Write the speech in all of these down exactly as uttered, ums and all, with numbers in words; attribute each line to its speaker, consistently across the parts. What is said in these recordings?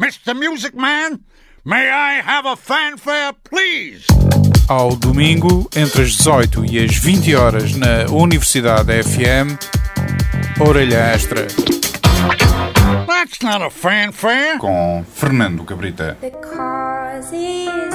Speaker 1: Mister Music Man, may I have a fanfare, please?
Speaker 2: Ao domingo, entre as dezoito e as vinte horas, na Universidade F M, Orelha Extra.
Speaker 1: That's not a fanfare.
Speaker 2: Com Fernando Cabrita.
Speaker 3: The cause is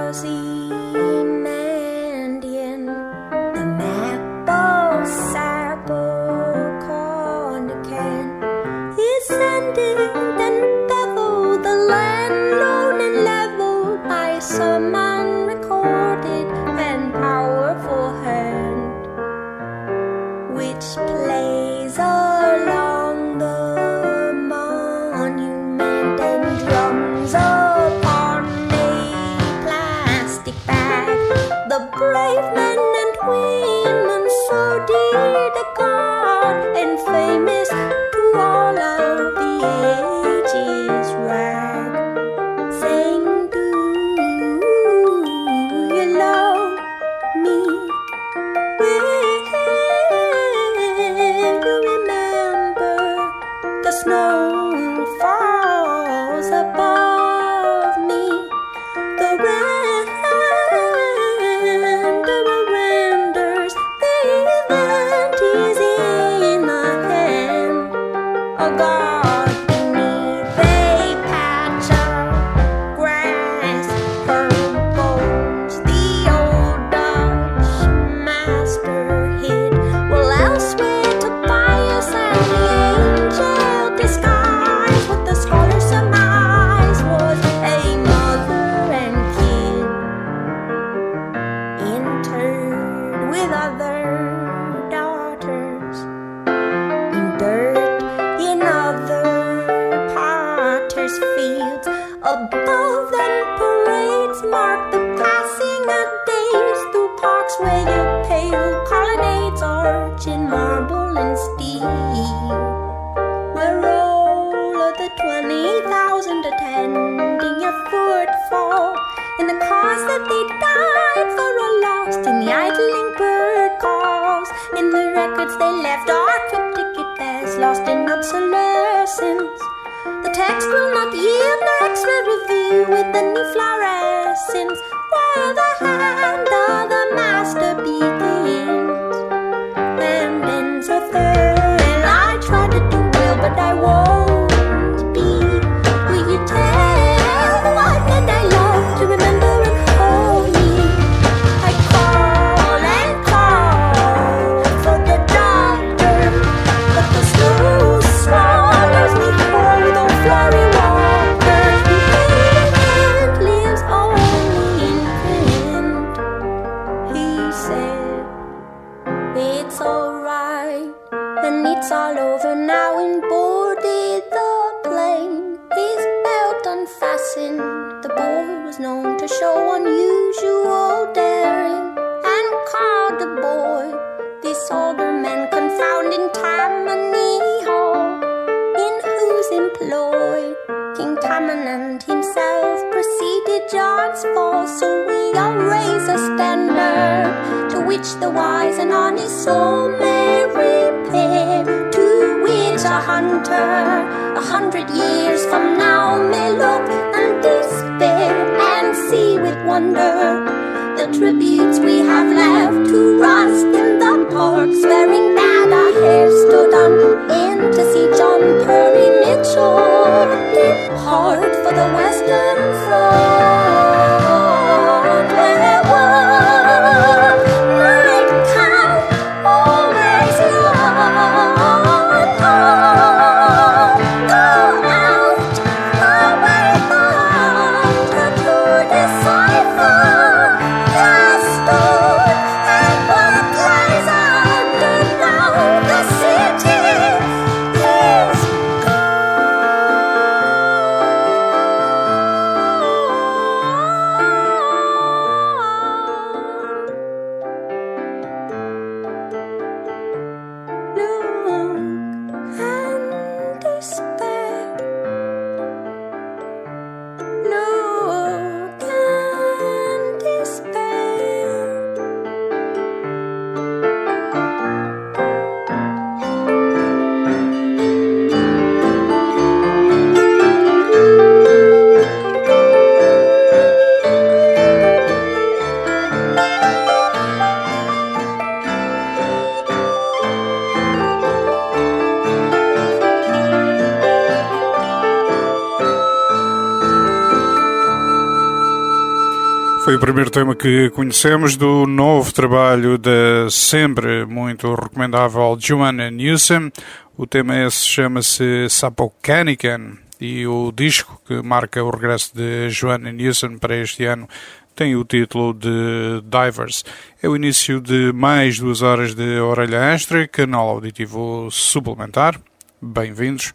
Speaker 3: Ozymandian, the maple sapple cornican is sending and bevel the land lone and level by some unrecorded and powerful hand, which plays along the monument and drums upon a plastic bag. The brave men and women so dear to God and famous to all of the ages rag, saying, do you love me? Will you remember the snow falls above me? The renderer renders the event is in the hand of God beneath a patch of grass. Her bones the old Dutch master hid, well elsewhere Tobias and the angel disguised what the scholar surmised was a mother and kid interred with other daughters in dirt in other potters' fields. Above them parades mark the passing of days through parks where your pale colonnades arch in marble and steel, where all of the twenty thousand attending your footfall in the cause that they died for are lost in the idling bird calls, in the records they left are cryptic at best, lost in obsolescence. The text will not yield nor X-ray reveal with any fluorescence where the hand of the master begins and ends a third. I try to do well, but I won't be. Will you tell the one that I love to remember and hold me? I call and call for the doctor, but the snow swallows me whole. Though Flurry Walker, who and lives only in print, he said it's alright and it's all over now. And boarded the plane, his belt unfastened. The boy was known to show unusual daring, and called the boy this older man confounding Tammany Hall, in whose employ King Tammany himself preceded John's fall. So we all raise a standard to which the wise and honest soul may repair, to which a hunter a hundred years from now may look and despair, and see with wonder the tributes we have left to rust in the park, swearing that our hair stood on end to see John Perry Mitchell depart for the Western Front, where one might count always young. Go out, away the hunter to decipher the stone and what lies under now. The city is gone.
Speaker 2: Foi o primeiro tema que conhecemos do novo trabalho da sempre muito recomendável Joanna Newsom. O tema esse chama-se Sapocanican e o disco que marca o regresso de Joanna Newsom para este ano tem o título de Divers. É o início de mais duas horas de Orelha Extra, canal auditivo suplementar. Bem-vindos.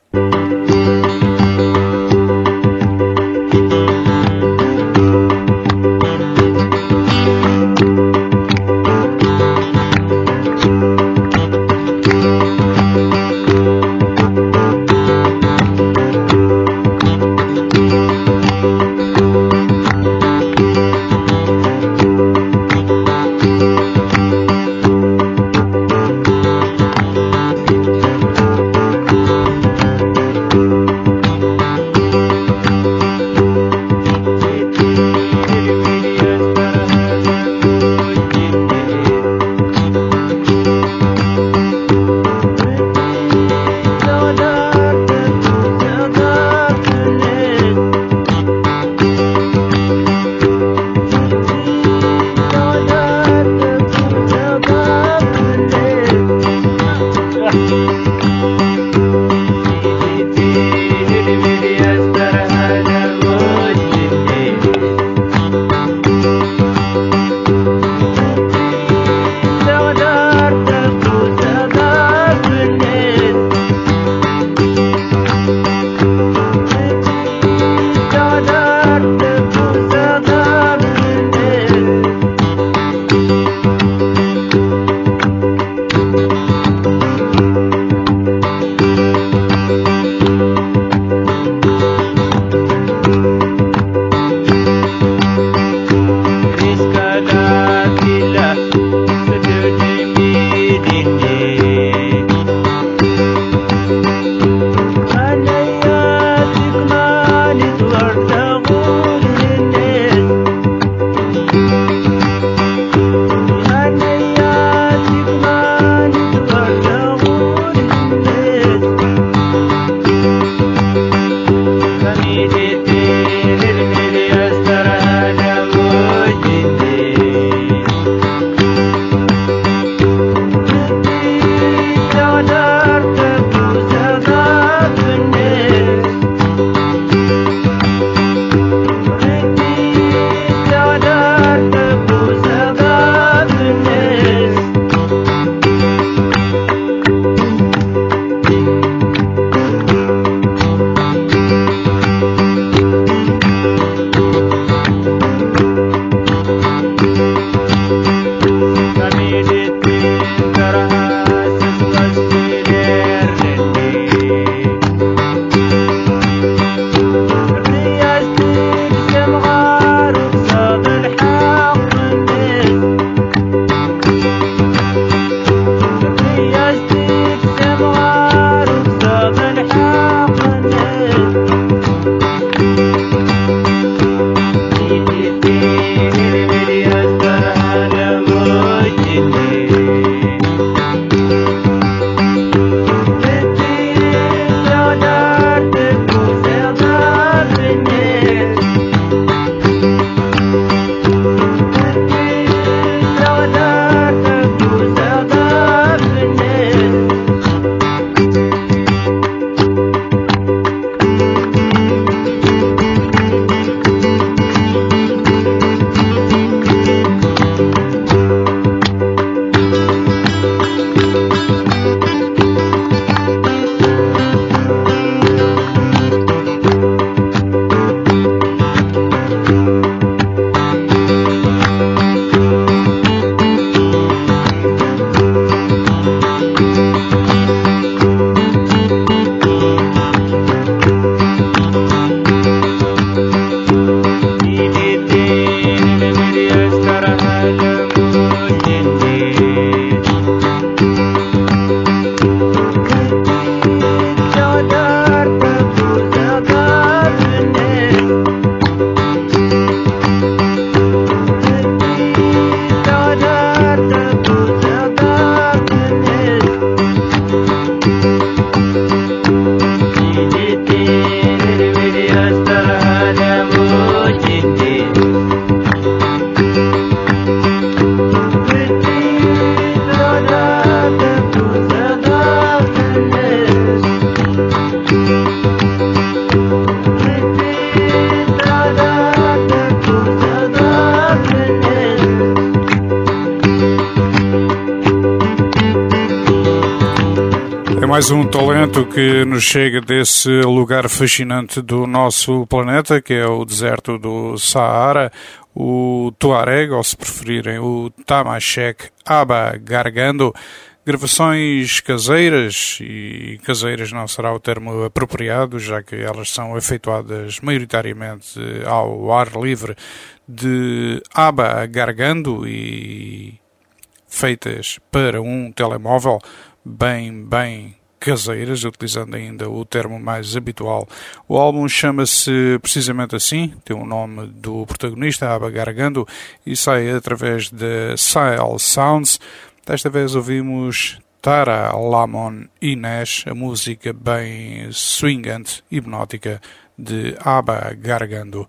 Speaker 2: Mais um talento que nos chega desse lugar fascinante do nosso planeta, que é o deserto do Saara, o Tuareg, ou se preferirem, o Tamashek Aba Gargando. Gravações caseiras, e caseiras não será o termo apropriado, já que elas são efetuadas maioritariamente ao ar livre, de Aba Gargando e feitas para um telemóvel, bem, bem caseiras, utilizando ainda o termo mais habitual. O álbum chama-se precisamente assim, tem o nome do protagonista, Aba Gargando, e sai através da Sile Sounds. Desta vez ouvimos Tara Lamon Inês, a música bem swingante, hipnótica de Aba Gargando.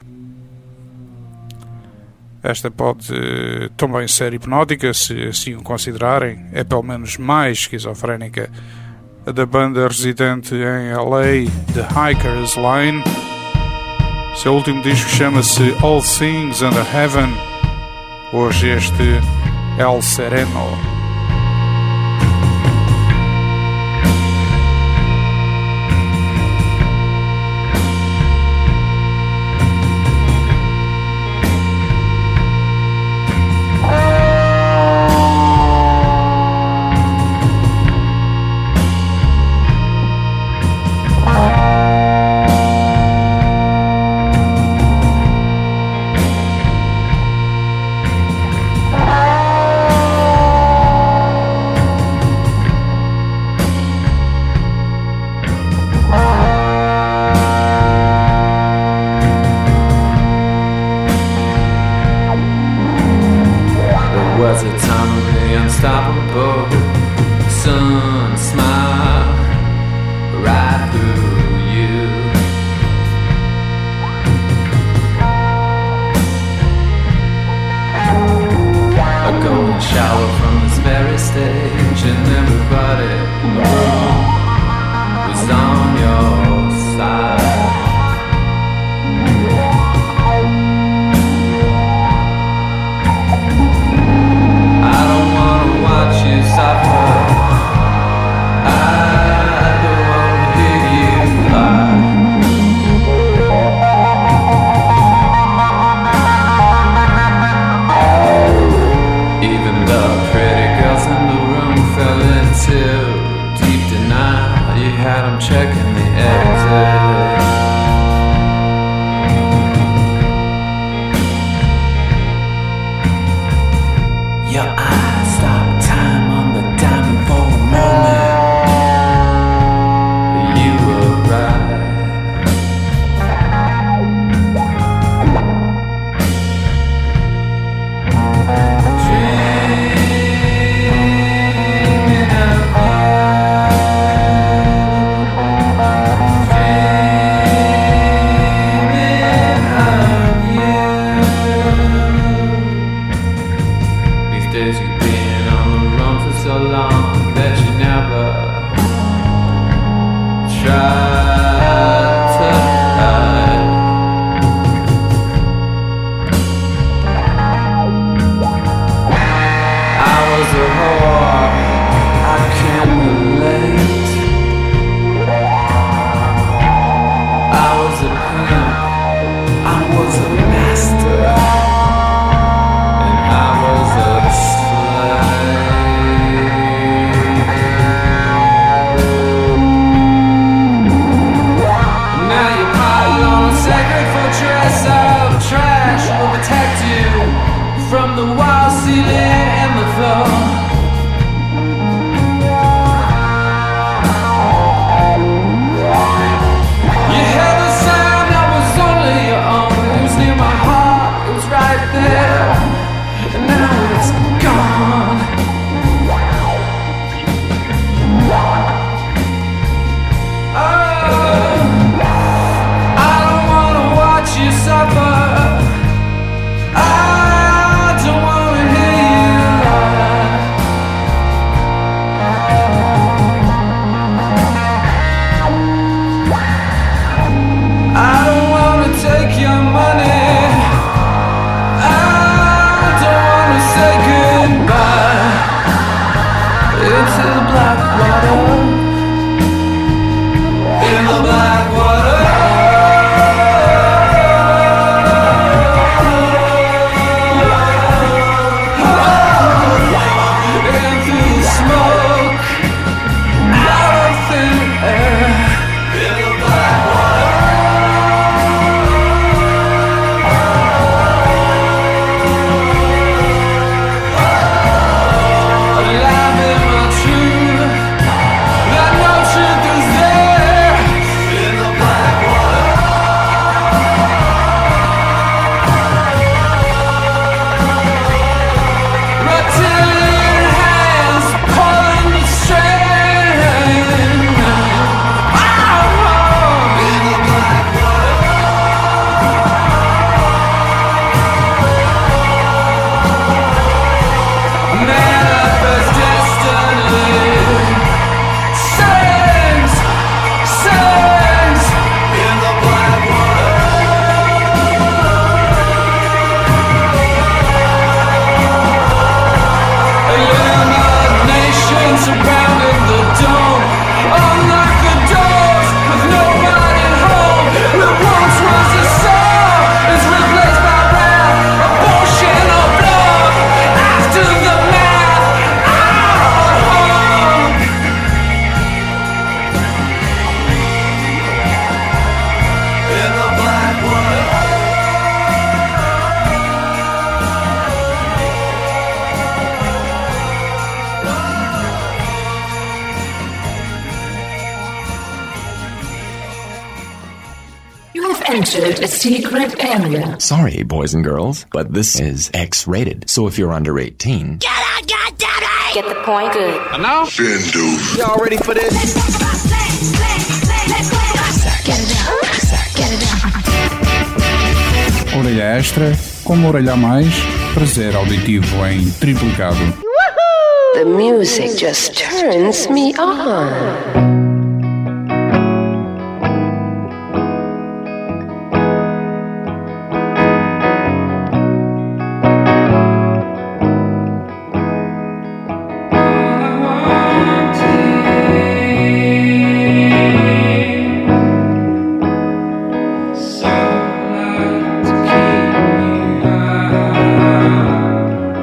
Speaker 2: Esta pode também ser hipnótica, se assim o considerarem, é pelo menos mais esquizofrénica. A da banda residente em L A, The Hikers Line. Seu último disco chama-se All Things Under Heaven. Hoje este El Sereno.
Speaker 4: I don't wanna hear you entered a secret area.
Speaker 5: Sorry, boys and girls, but this is X-rated. So if you're under eighteen...
Speaker 3: Get out, goddammit!
Speaker 4: Get the point? Good.
Speaker 6: Enough?
Speaker 7: Bindu.
Speaker 6: Y'all ready for this?
Speaker 4: Get it out. Get it out.
Speaker 8: Orelha extra, como orelha a mais, prazer auditivo em triplicado.
Speaker 4: The music just turns me on.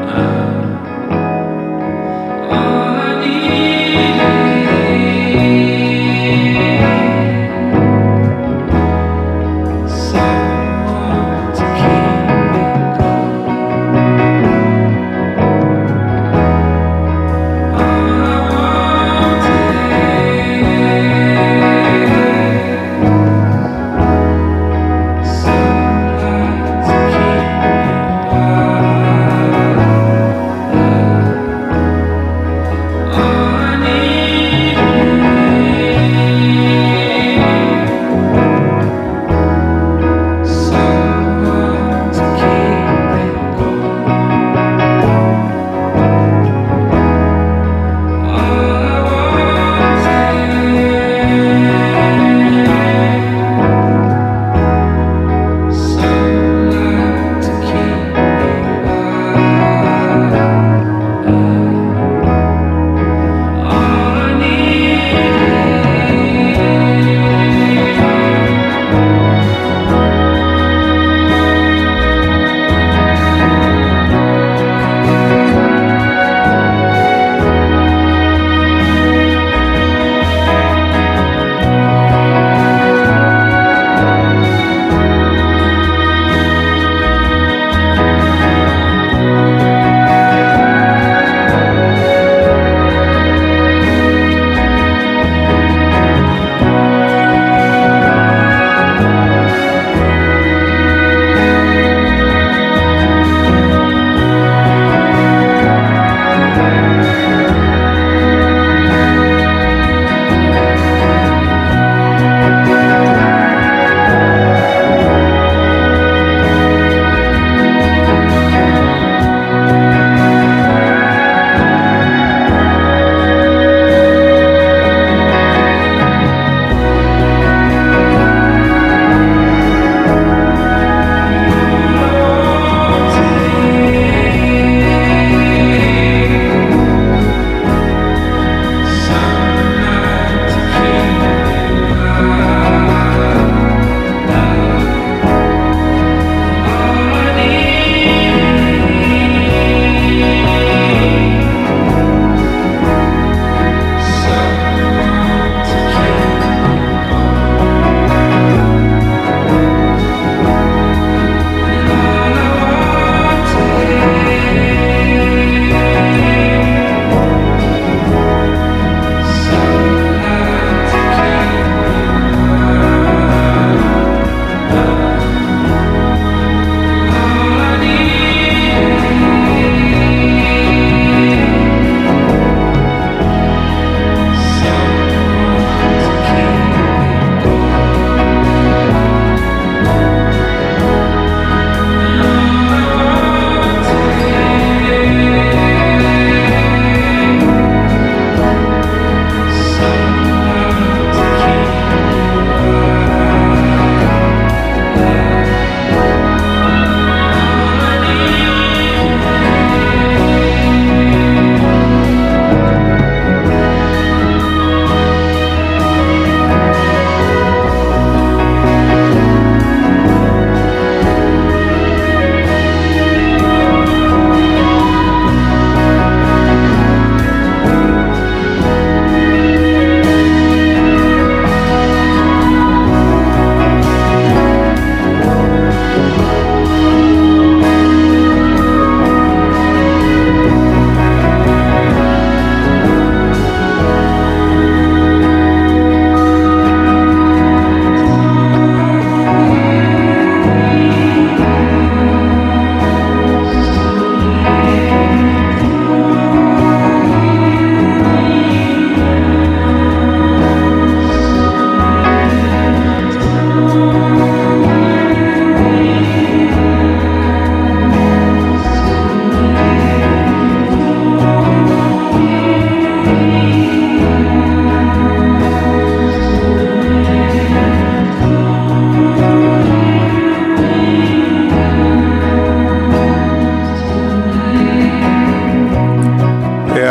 Speaker 9: All I need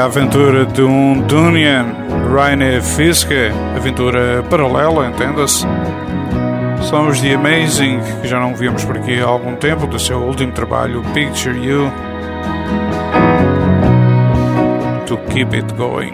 Speaker 2: a aventura de um Dunian, Rainer Fiske, aventura paralela, entenda-se. São os The Amazing, que já não víamos por aqui há algum tempo, do seu último trabalho, Picture You, To Keep It Going.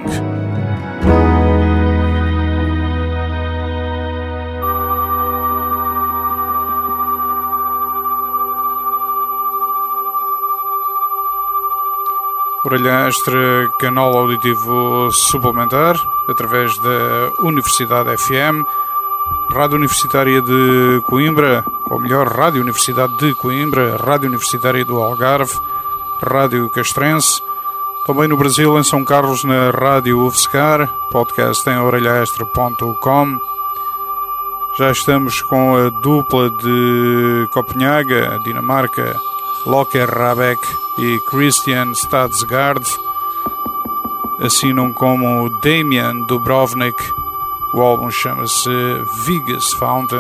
Speaker 2: Orelha Extra, canal auditivo suplementar, através da Universidade F M, Rádio Universitária de Coimbra, ou melhor, Rádio Universidade de Coimbra, Rádio Universitária do Algarve, Rádio Castrense, também no Brasil, em São Carlos, na Rádio UFSCar, podcast em orelha extra ponto com. Já estamos com a dupla de Copenhaga, Dinamarca, Locker Rabeck e Christian Stadsgaard, assinam como Damian Dubrovnik. O álbum chama-se Vigas Fountain.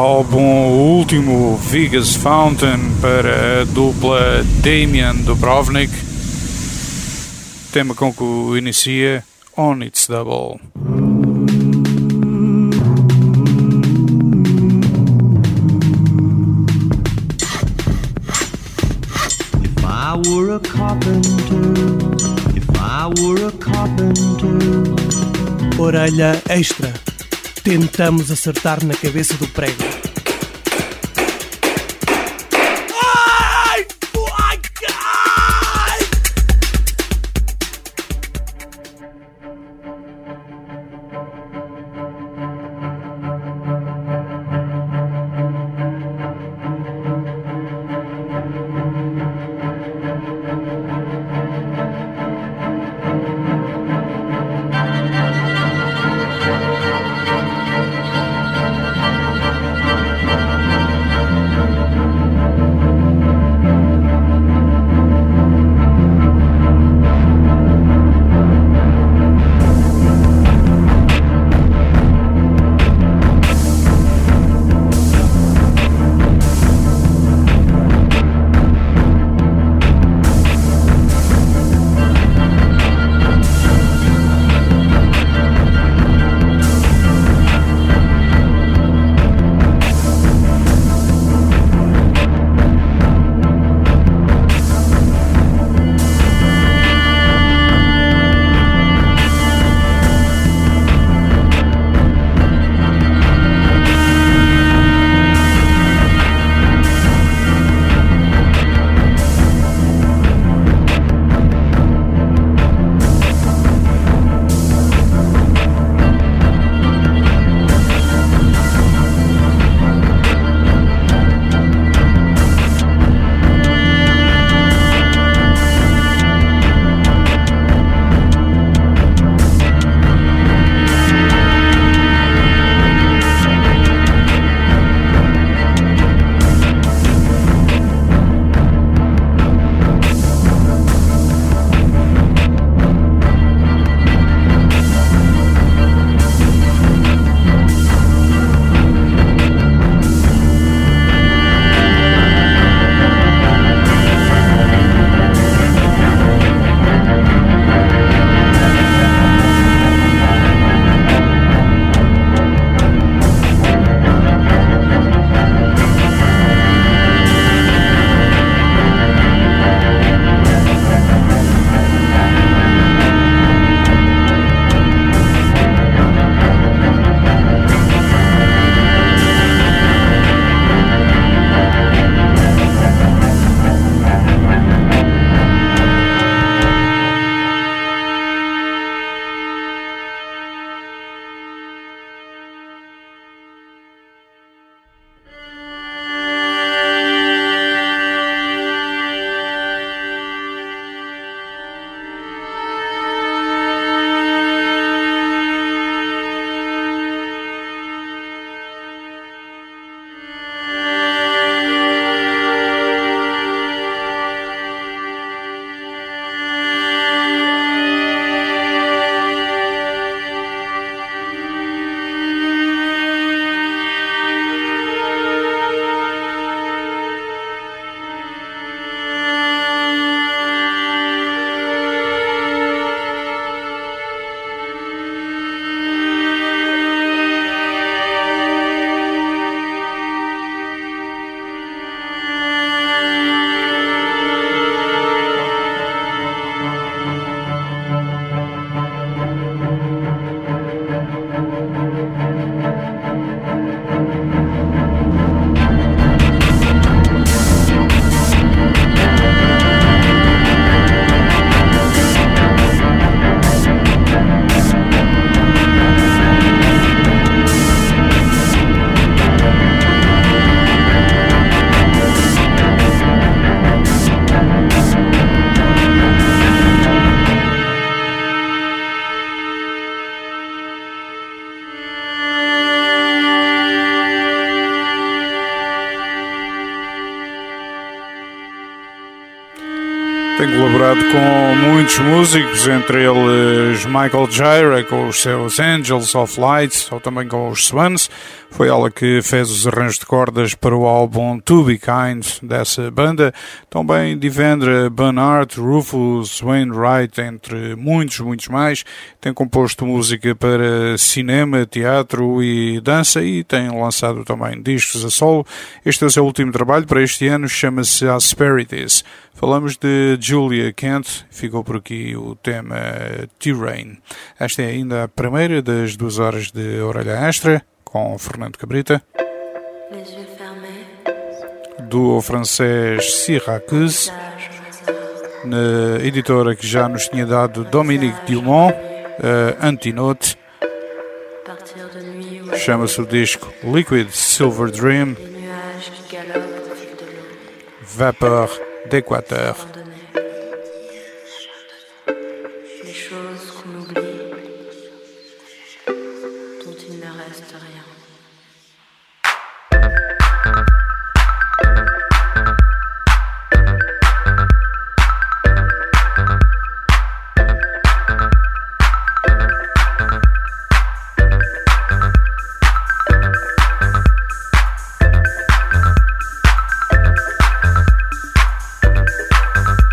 Speaker 2: álbum, o último, Vegas Fountain, para a dupla Damian Dubrovnik, tema com que o inicia, On It's Double.
Speaker 6: If I were a carpenter, if I were a carpenter.
Speaker 7: Orelha extra. Tentamos acertar na cabeça do prego. Ai! Ai! Ai!
Speaker 2: Tem colaborado com muitos músicos, entre eles Michael Gira com os seus Angels of Light, ou também com os Swans. Foi ela que fez os arranjos de cordas para o álbum To Be Kind dessa banda. Também Devendra Banhart, Rufus Wainwright, entre muitos, muitos mais. Tem composto música para cinema, teatro e dança e tem lançado também discos a solo. Este é o seu último trabalho para este ano, chama-se Asperities. Falamos de Julia Kent, ficou por aqui o tema Terrain. Esta é ainda a primeira das duas horas de Orelha Extra, com Fernando Cabrita, do francês Syracuse, na editora que já nos tinha dado Dominique Dumont, a Antinote. Chama-se o disco Liquid Silver Dream, Vapeur d'Équateur.
Speaker 9: We'll be right back.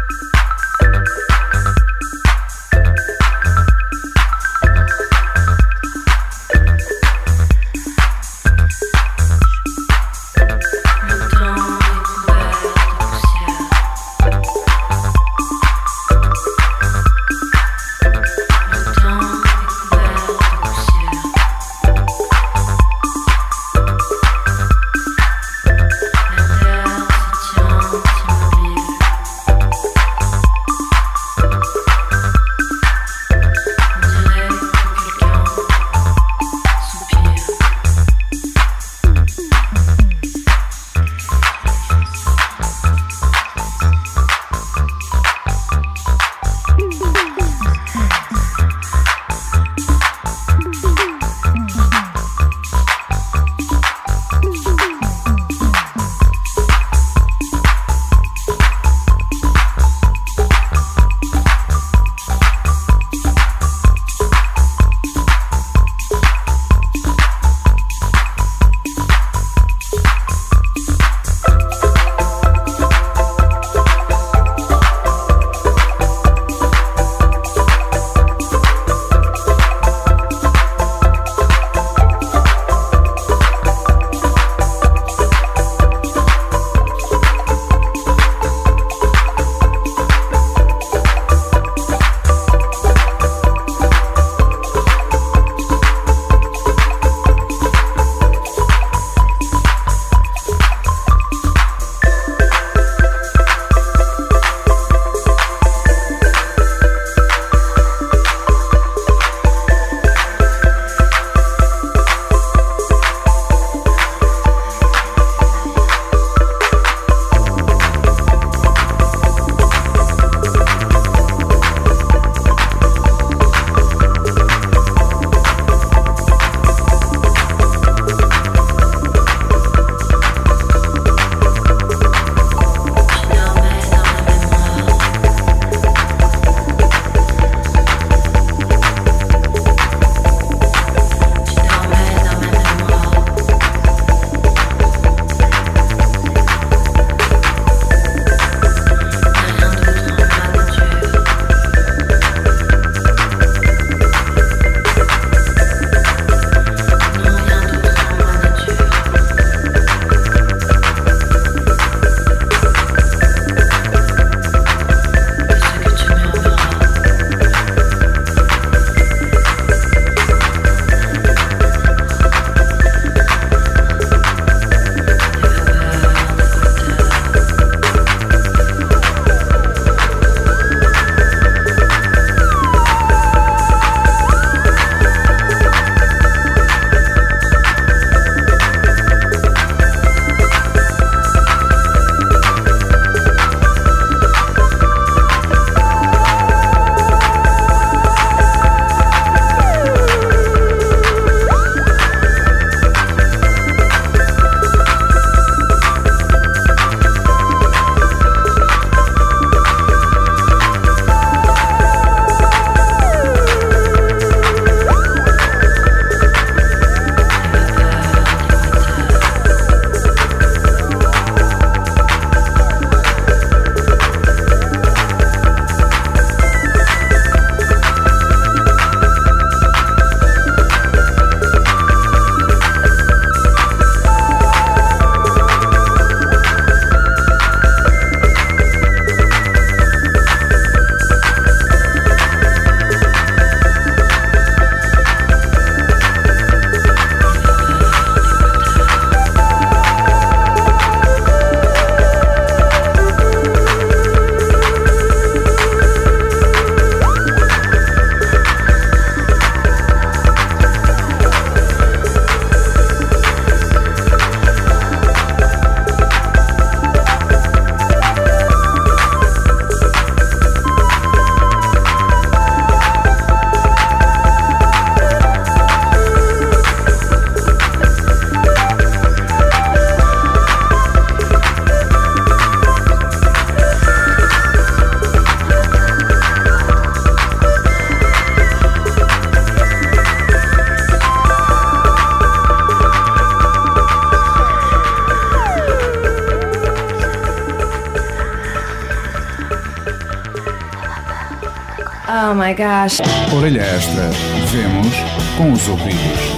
Speaker 9: Oh my gosh.
Speaker 8: Orelha Extra. Vemos com os ouvidos.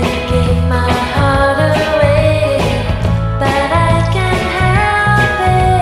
Speaker 3: But I can't help it.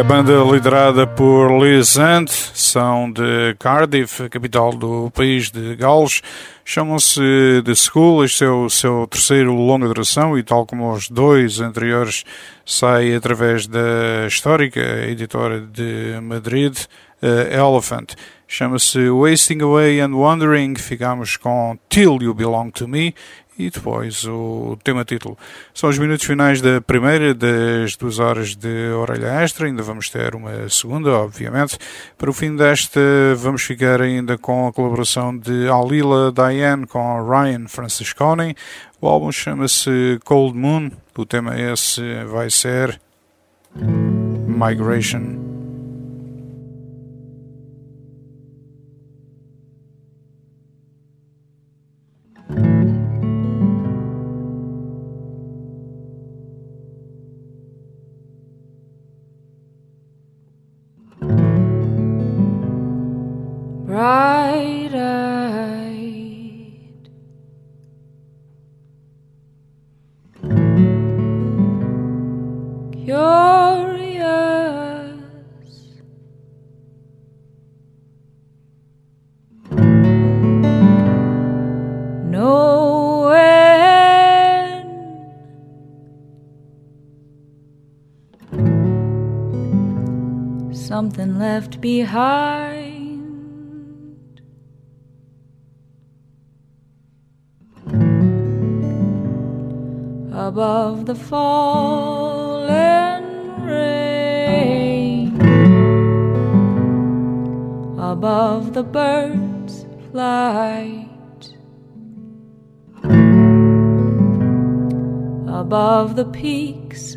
Speaker 2: banda liderada por Liz Hunt, são de Cardiff, a capital do país de Gales. Chamam-se The School, este é o seu terceiro longa duração e, tal como os dois anteriores, sai através da histórica editora de Madrid, uh, Elephant. Chama-se Wasting Away and Wandering. Ficamos com Till You Belong to Me e depois o tema título. São os minutos finais da primeira das duas horas de orelha extra. Ainda vamos ter uma segunda, obviamente. Para o fim desta vamos ficar ainda com a colaboração de Alila Diane com Ryan Francesconi. O álbum chama-se Cold Moon. O tema esse vai ser Migration.
Speaker 9: Bright-eyed, curious, knowing something left behind. Above the falling rain, above the bird's flight, above the peaks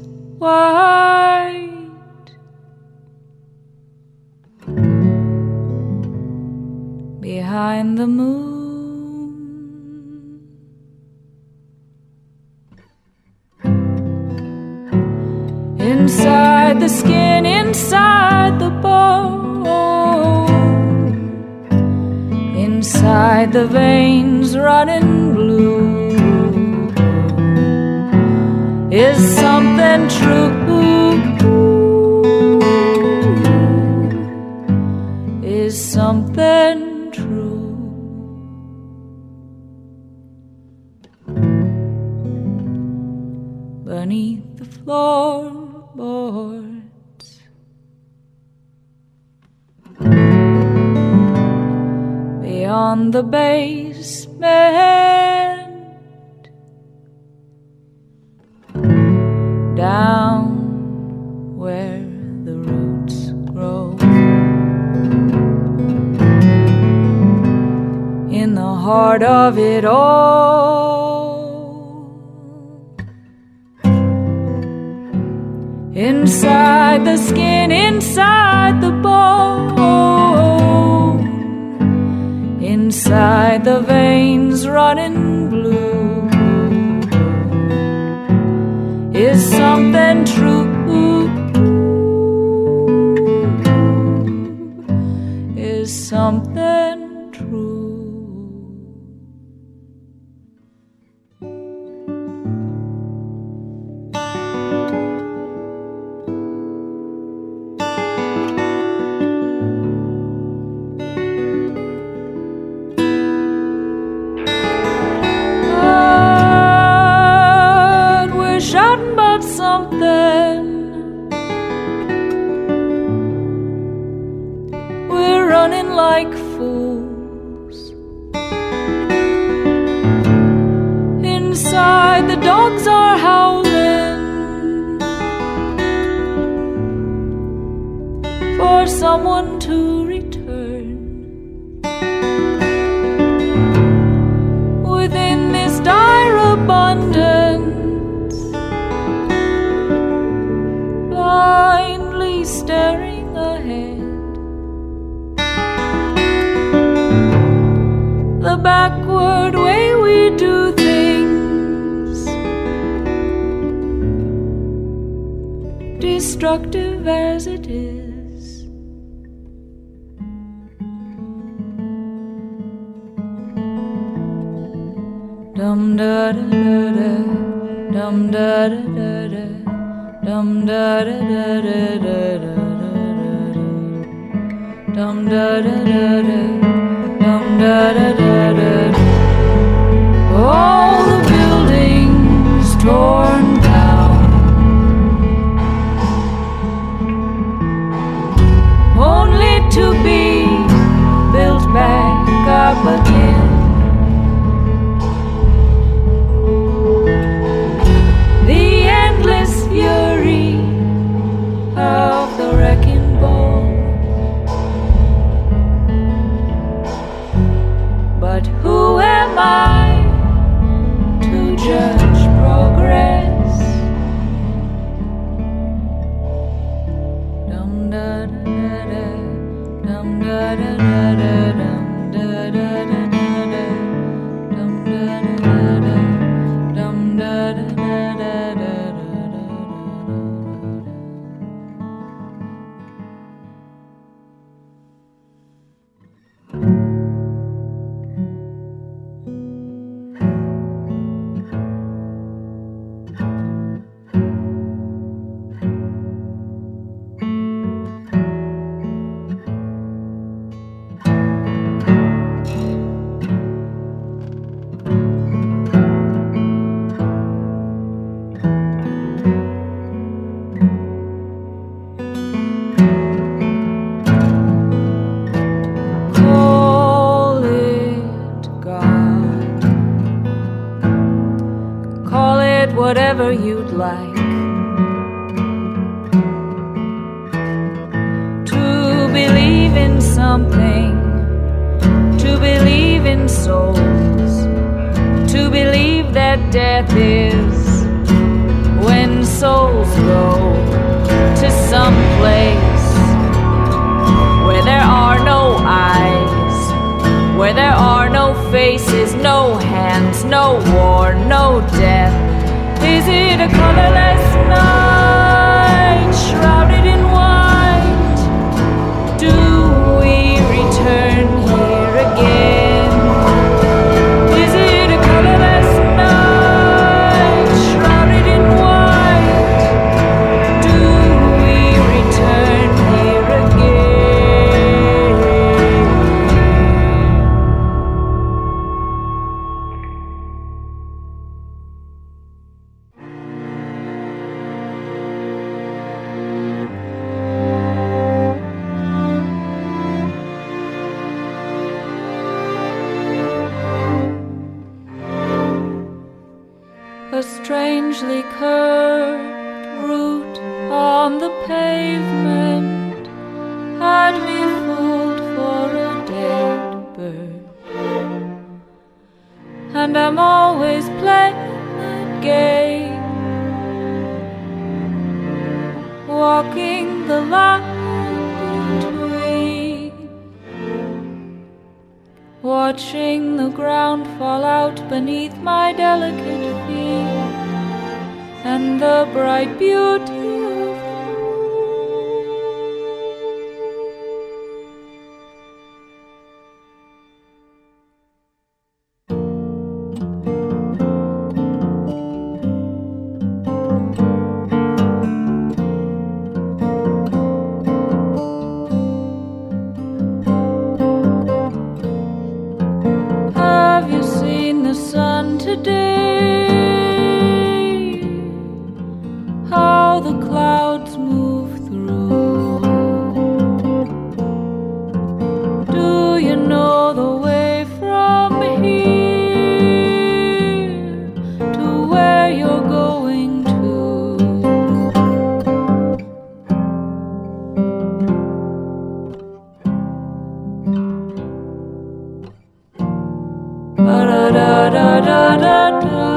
Speaker 9: white, behind the moon. Inside the skin, inside the bone, inside the veins running blue, is something true, is something true. Beneath the floor boards, beyond the basement, down where the roots grow, in the heart of it all. Inside the skin, inside the bone, inside the veins running blue, is something true, is something true. Like fools, inside the dogs are howling for someone to return. Within this dire abundance, blindly staring ahead, the backward way we do things, destructive as it is. Dum da da da da, dum da da da da, dum da da da da da da. dum da da da da, dum da da da da. All the buildings torn down, only to be built back up again. The endless fury of the wrecking ball. But who am I to judge progress? Dum da da da da, dum da da da da, dum da da da da, dum da da da da, dum da da da da. Whatever you'd like, to believe in something, to believe in souls, to believe that death is when souls go to some place where there are no eyes, where there are no faces, no hands, no war, no death. Is it a colorless night, shrouded in white? Do we return here again? Is it a colorless night, shrouded in white? Do we return here again? A strangely curved route on the pavement had me fooled for a dead bird, and I'm always playing that game, walking the line between, watching the ground fall out beneath my delicate feet, and the bright beauty of the moon. Have you seen the sun today? How the clouds move through. Do you know the way from here to where you're going to? Ba-da-da-da-da-da-da.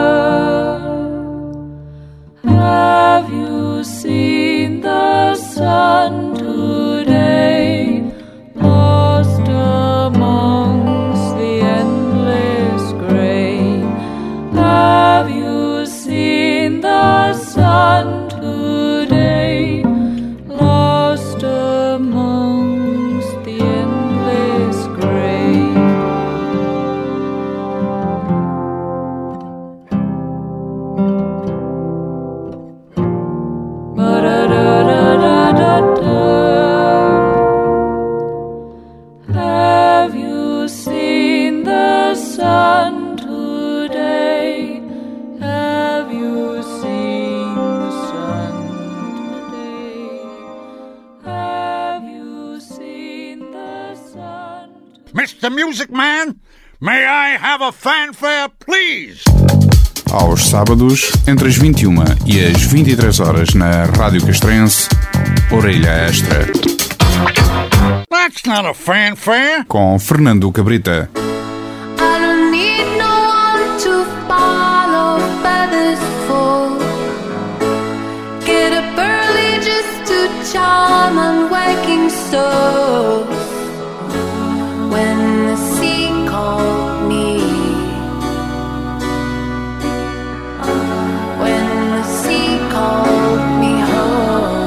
Speaker 9: Have you seen the sun today, lost amongst the endless gray? Have you seen the sun today, lost amongst the endless gray? But
Speaker 1: the music man? May I have a fanfare, please?
Speaker 8: Aos sábados, entre as vinte e uma e as vinte e três horas na Rádio Castrense, Orelha Extra.
Speaker 1: That's not a fanfare.
Speaker 8: Com Fernando Cabrita.
Speaker 9: I don't need no one to follow feathers full. Get up early just to charm unwaking souls. When the sea called me, when the sea called me home.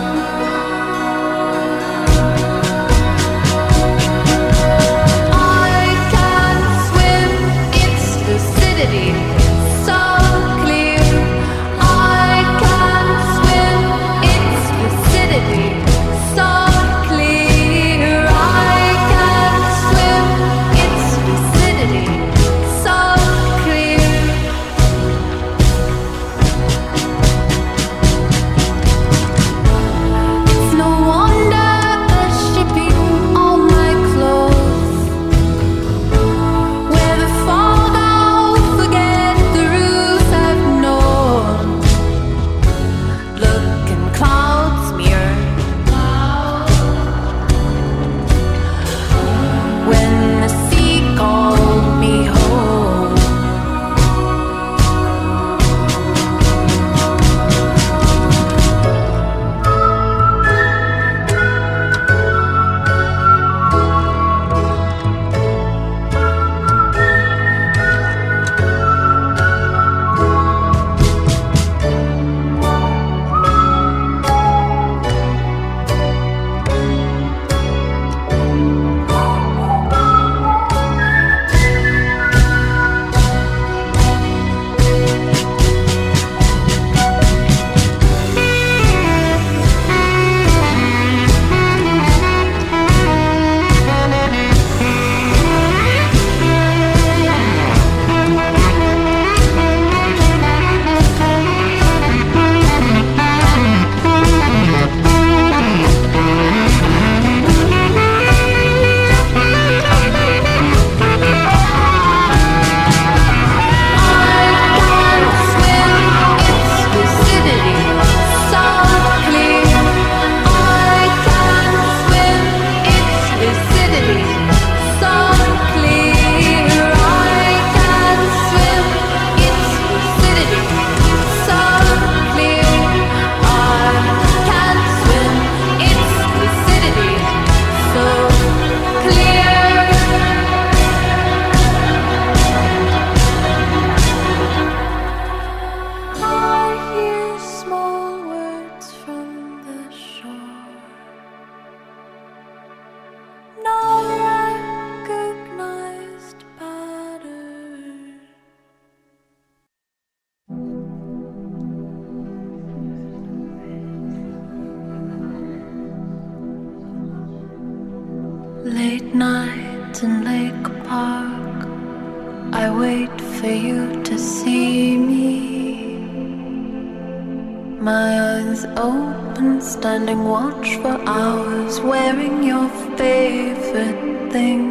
Speaker 9: I can swim, it's lucidity, so clear. I can swim, it's lucidity, so clear. I can swim, it's lucidity, so clear. It's no wonder they're shipping all my clothes. Where the fog out, forget the routes I've known. Look and clouds mirror. When the sea called me home. Late night in Lake Park, I wait for you to see me. My eyes open, standing watch for hours, wearing your favorite thing.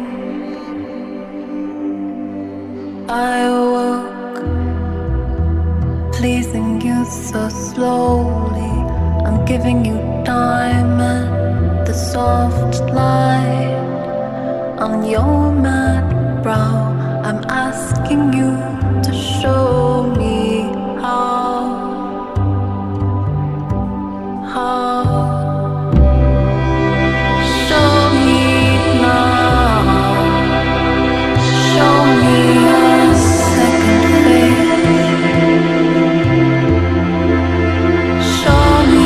Speaker 9: I awoke, pleasing you so slowly. I'm giving you time and the soft light on your matte brow. I'm asking you to show me how, how. Show me now, show me a second face. Show me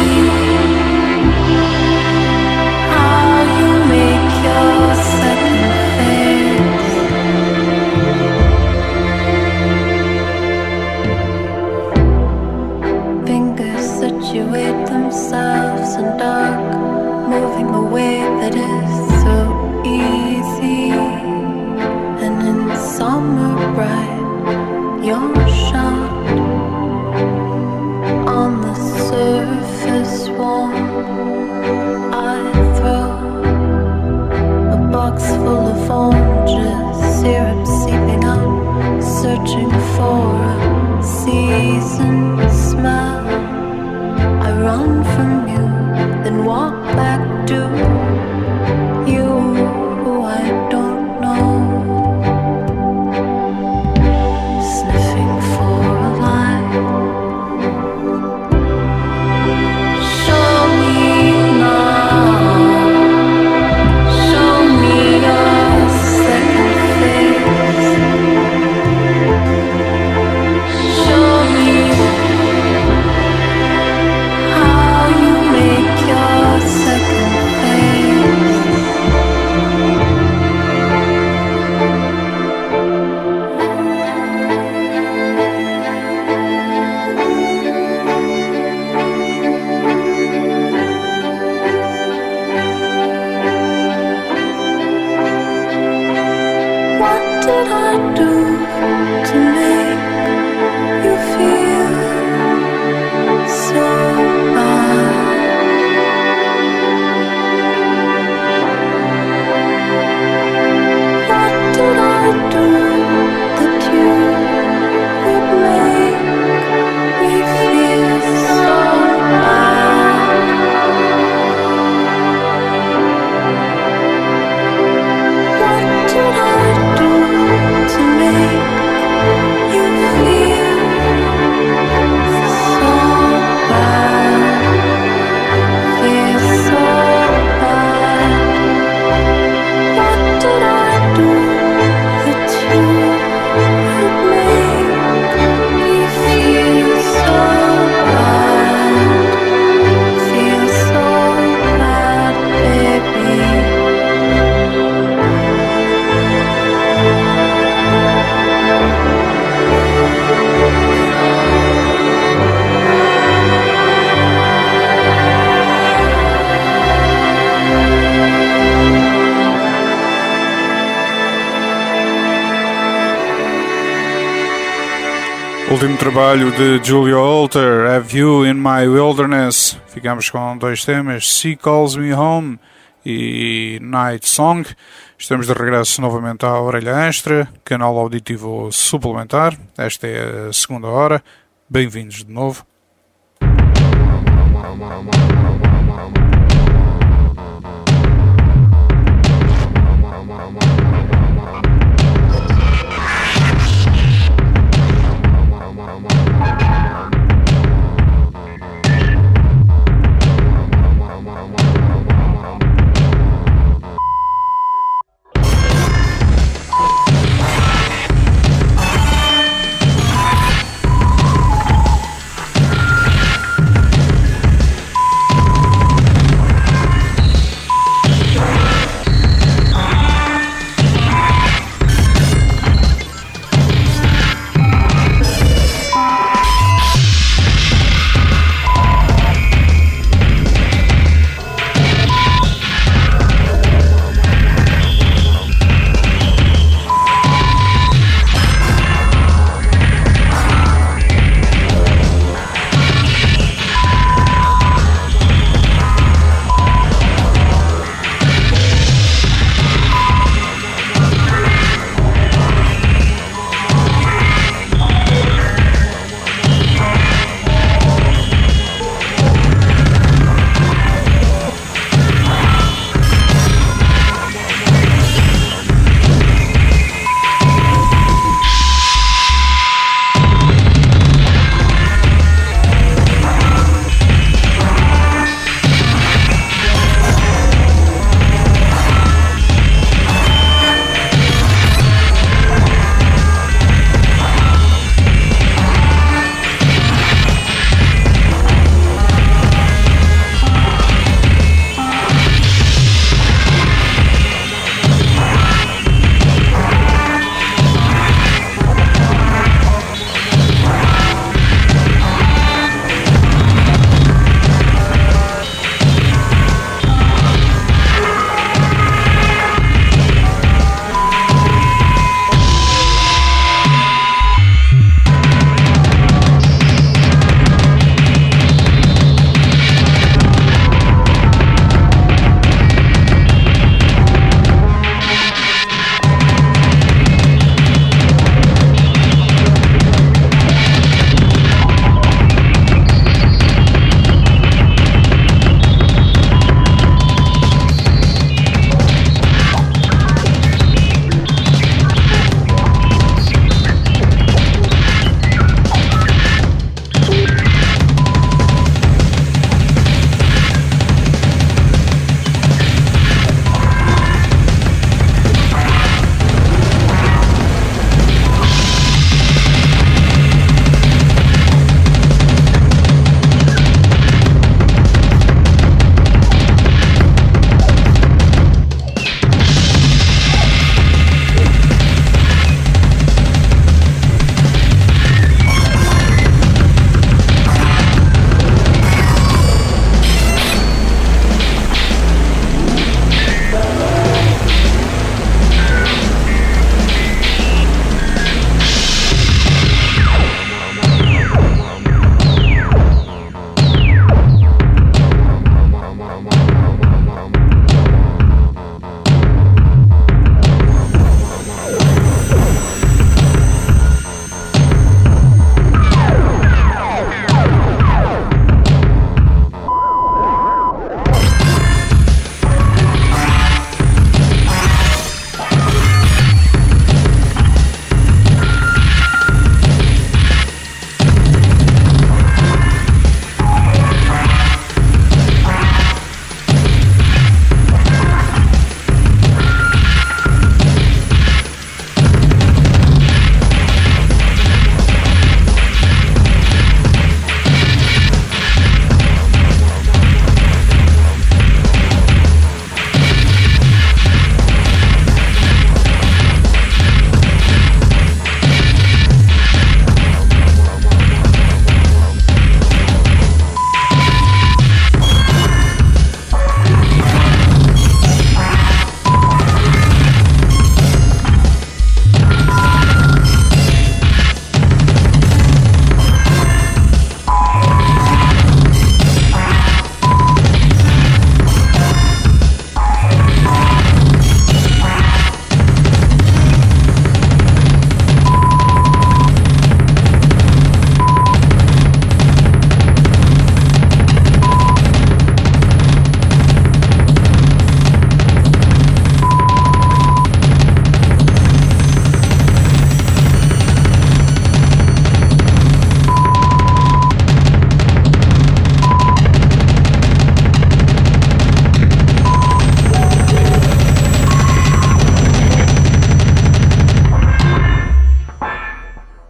Speaker 9: how you make your second face. did I do to make you feel so bad? What did I do that you would make me feel so bad? What did I do to make you feel so bad? Feel so bad. What did I do that you would make me feel so bad? Feel so bad, baby.
Speaker 2: Último trabalho de Julia Holter, Have You in My Wilderness. Ficamos com dois temas, She Calls Me Home e Night Song. Estamos de regresso novamente à Orelha Extra, canal auditivo suplementar. Esta é a segunda hora. Bem-vindos de novo.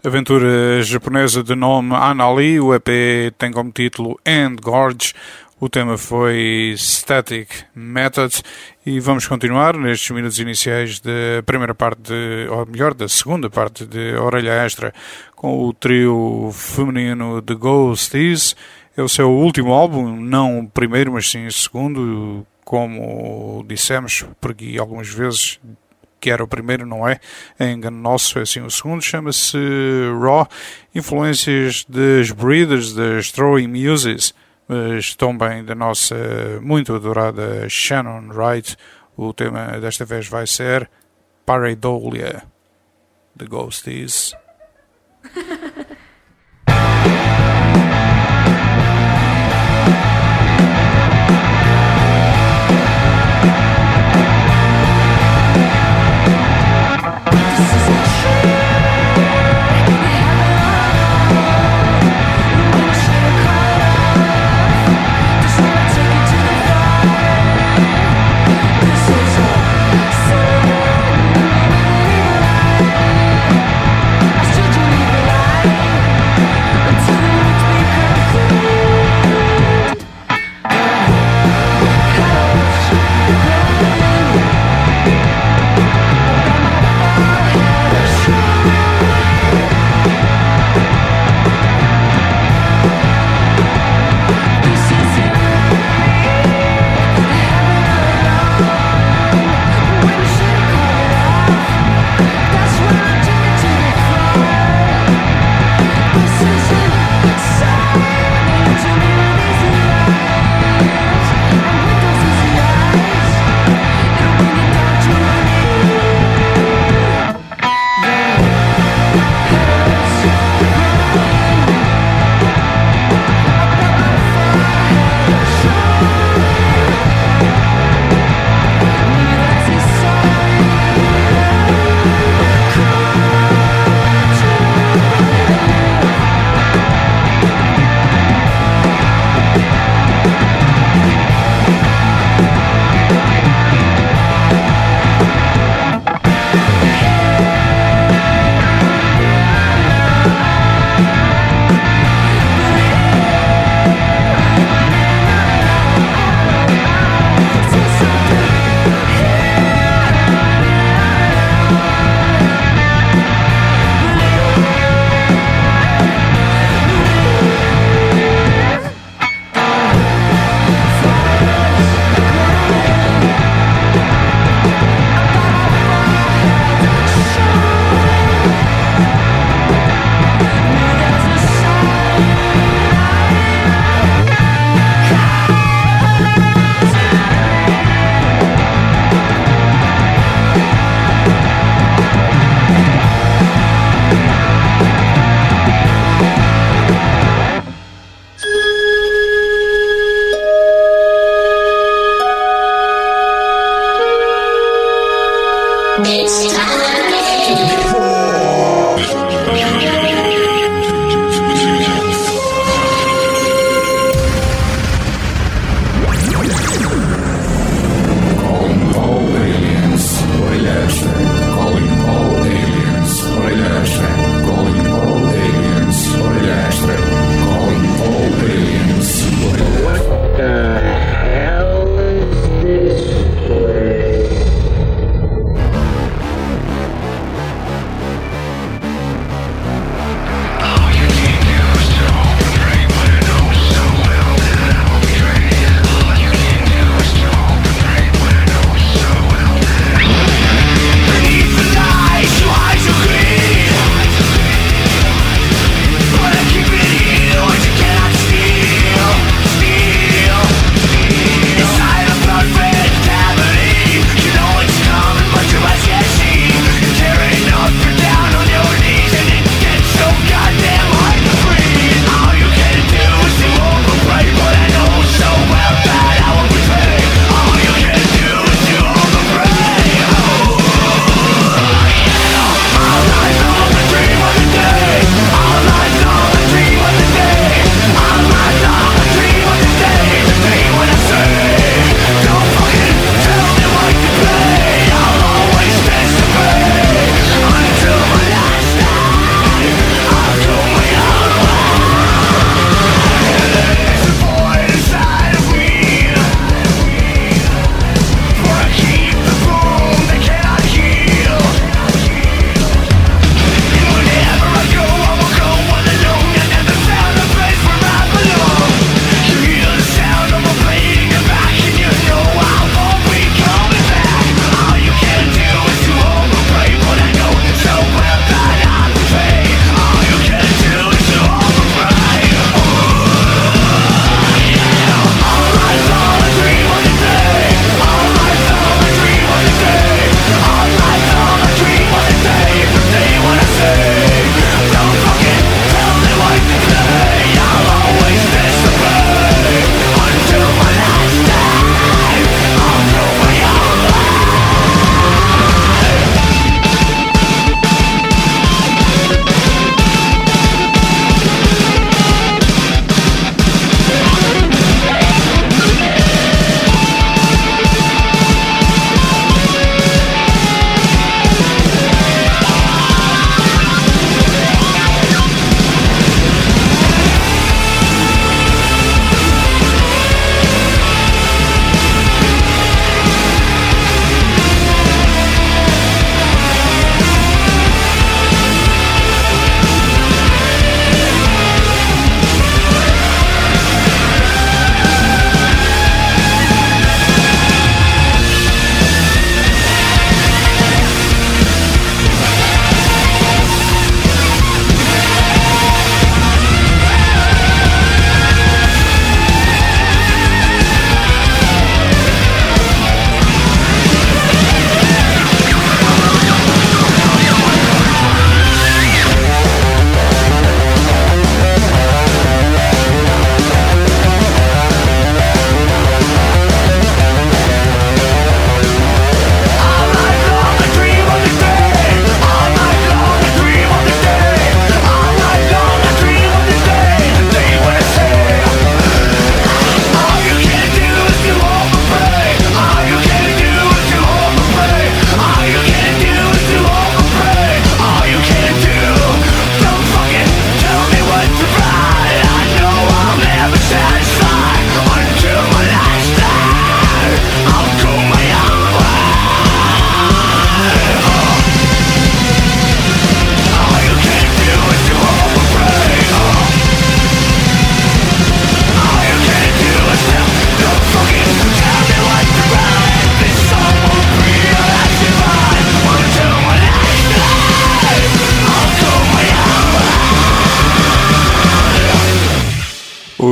Speaker 2: aventura japonesa de nome Anali. O E P tem como título End Gorge. O tema foi Static Method e vamos continuar nestes minutos iniciais da primeira parte, de, ou melhor, da segunda parte de Orelha Extra, com o trio feminino The Ghosties. É o seu último álbum, não o primeiro, mas sim o segundo, como dissemos por aqui algumas vezes, que era o primeiro, não é? É engano nosso, é assim o segundo, chama-se Raw, influências das Breeders, das Throwing Muses, mas também da nossa muito adorada Shannon Wright. O tema desta vez vai ser Pareidolia, The Ghosties.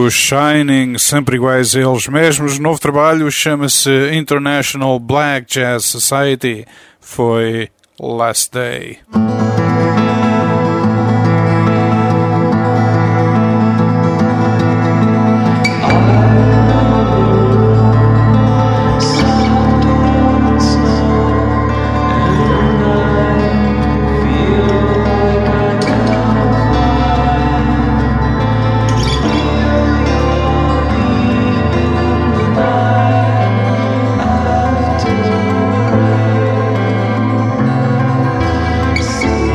Speaker 2: dos Shining, sempre iguais a eles mesmos. O novo trabalho chama-se International Black Jazz Society. Foi Last Day.
Speaker 9: See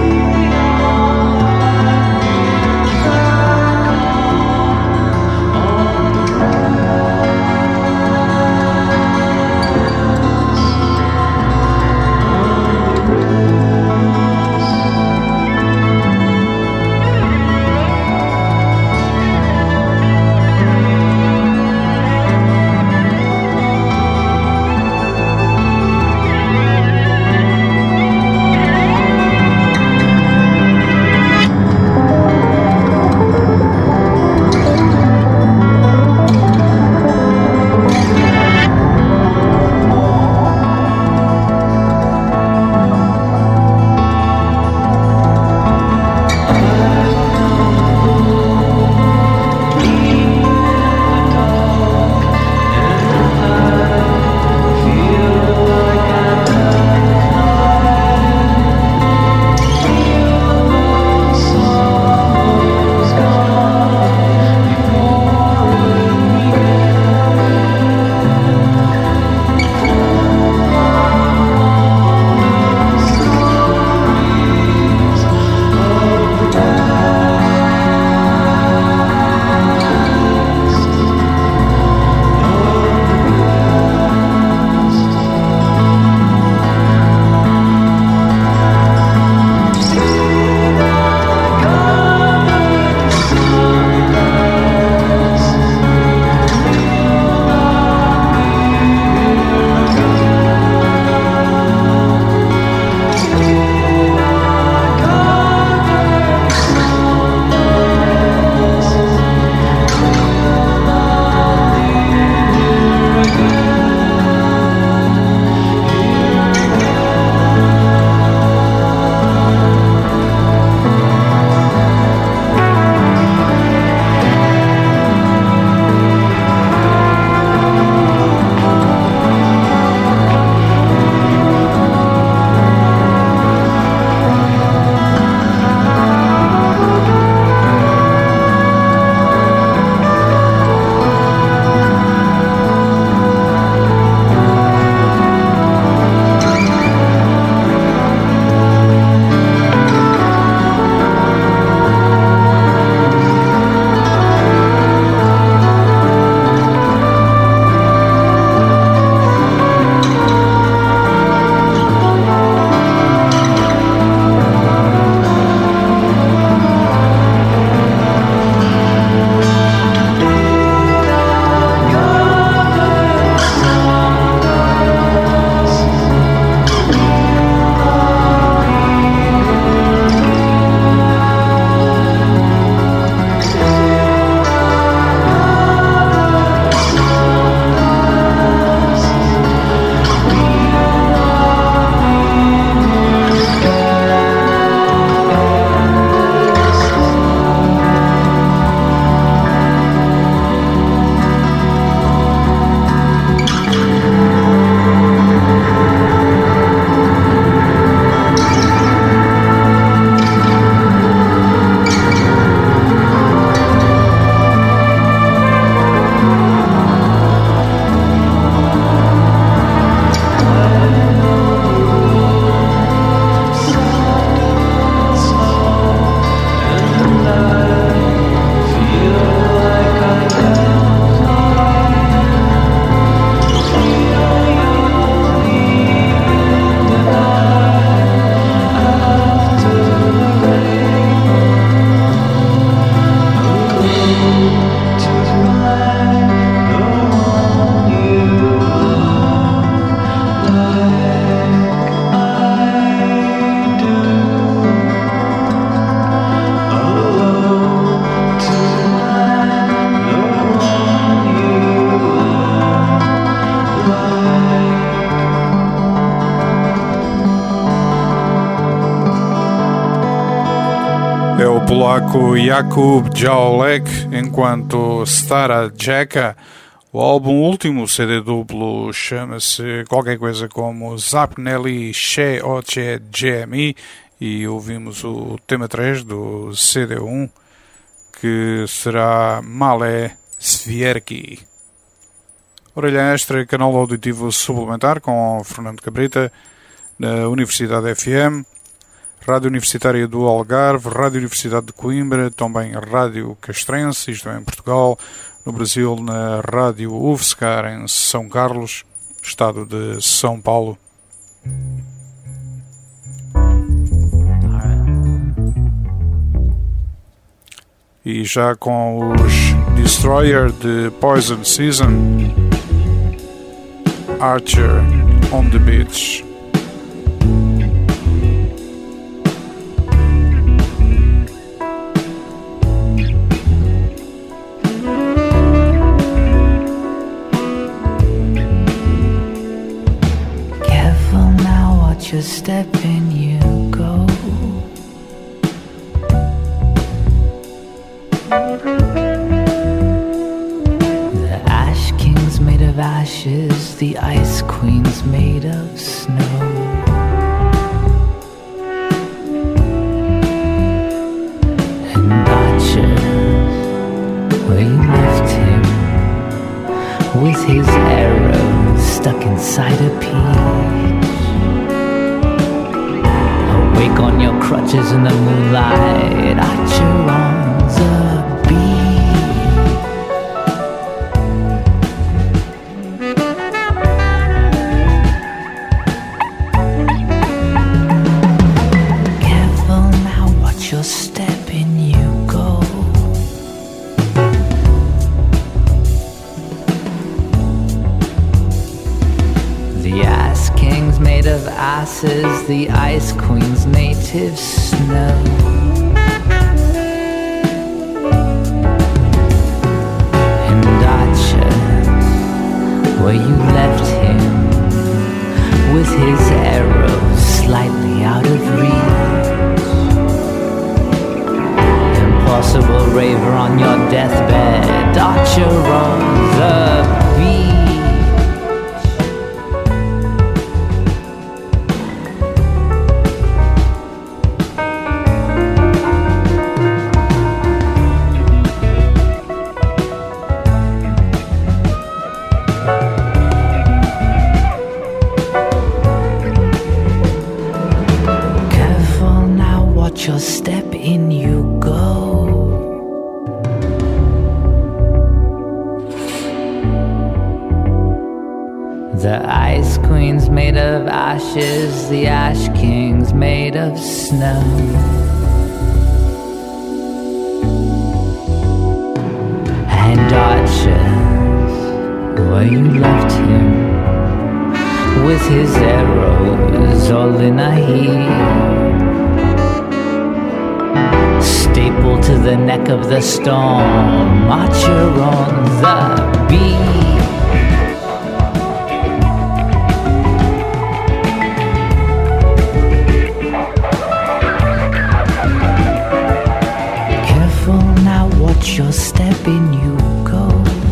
Speaker 2: É o polaco Jakub Jałek, enquanto Stara Jacka. O álbum último, C D duplo, chama-se qualquer coisa como Zapneli She Oche Jemi, e ouvimos o tema três do C D um, que será Male Svierki. Orelha Extra, canal auditivo suplementar com Fernando Cabrita, na Universidade F M, Rádio Universitária do Algarve, Rádio Universidade de Coimbra, também Rádio Castrense, isto é em Portugal, no Brasil na Rádio U F S C A R em São Carlos, estado de São Paulo. E já com os Destroyer de Poison Season, Archer on the Beach.
Speaker 10: Careful now, watch your step in, you go. The Ash King's made of ashes, the Ice Queen's made of snow. And Archer, where you left him, with his arrow stuck inside a peach. Awake on your crutches in the moonlight, Archer on the beach. Your step in, you go. The Ass King's made of asses, the Ice Queen's native snow. And Archer, where you left him, with his arrow slightly out of reach. Impossible raver on your deathbed, Archer on the beach. Careful now, watch your step in, you go. The Ice Queen's made of ashes, the Ash King's made of snow. And Archer, where you left him, with his arrows all in a heap. Stapled to the neck of the storm, Archer on the beach. Watch your step in, you go.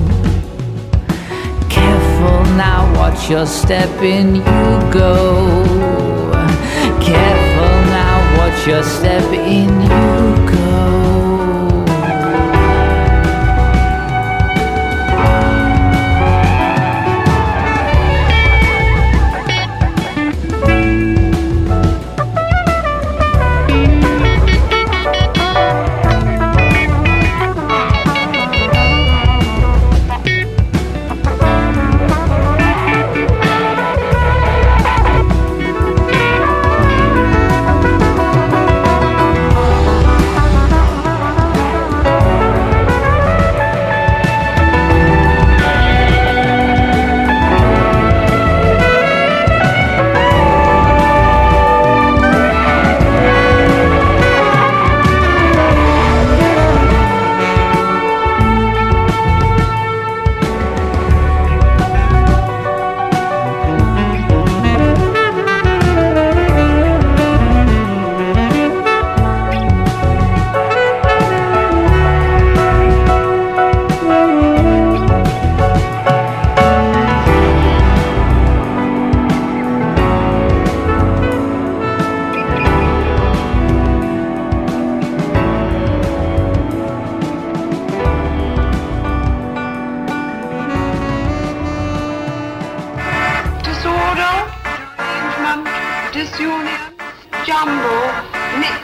Speaker 10: Careful now, watch your step in, you go. Careful now, watch your step in, you go.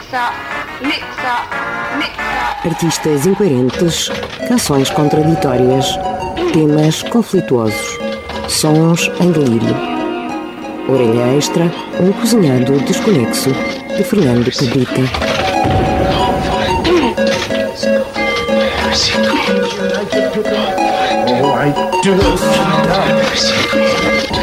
Speaker 11: Artistas incoerentes, canções contraditórias, temas conflituosos, sons em delírio. Orelha Extra, um cozinhado desconexo, de Fernando Cabrita.
Speaker 12: Oh, I do not.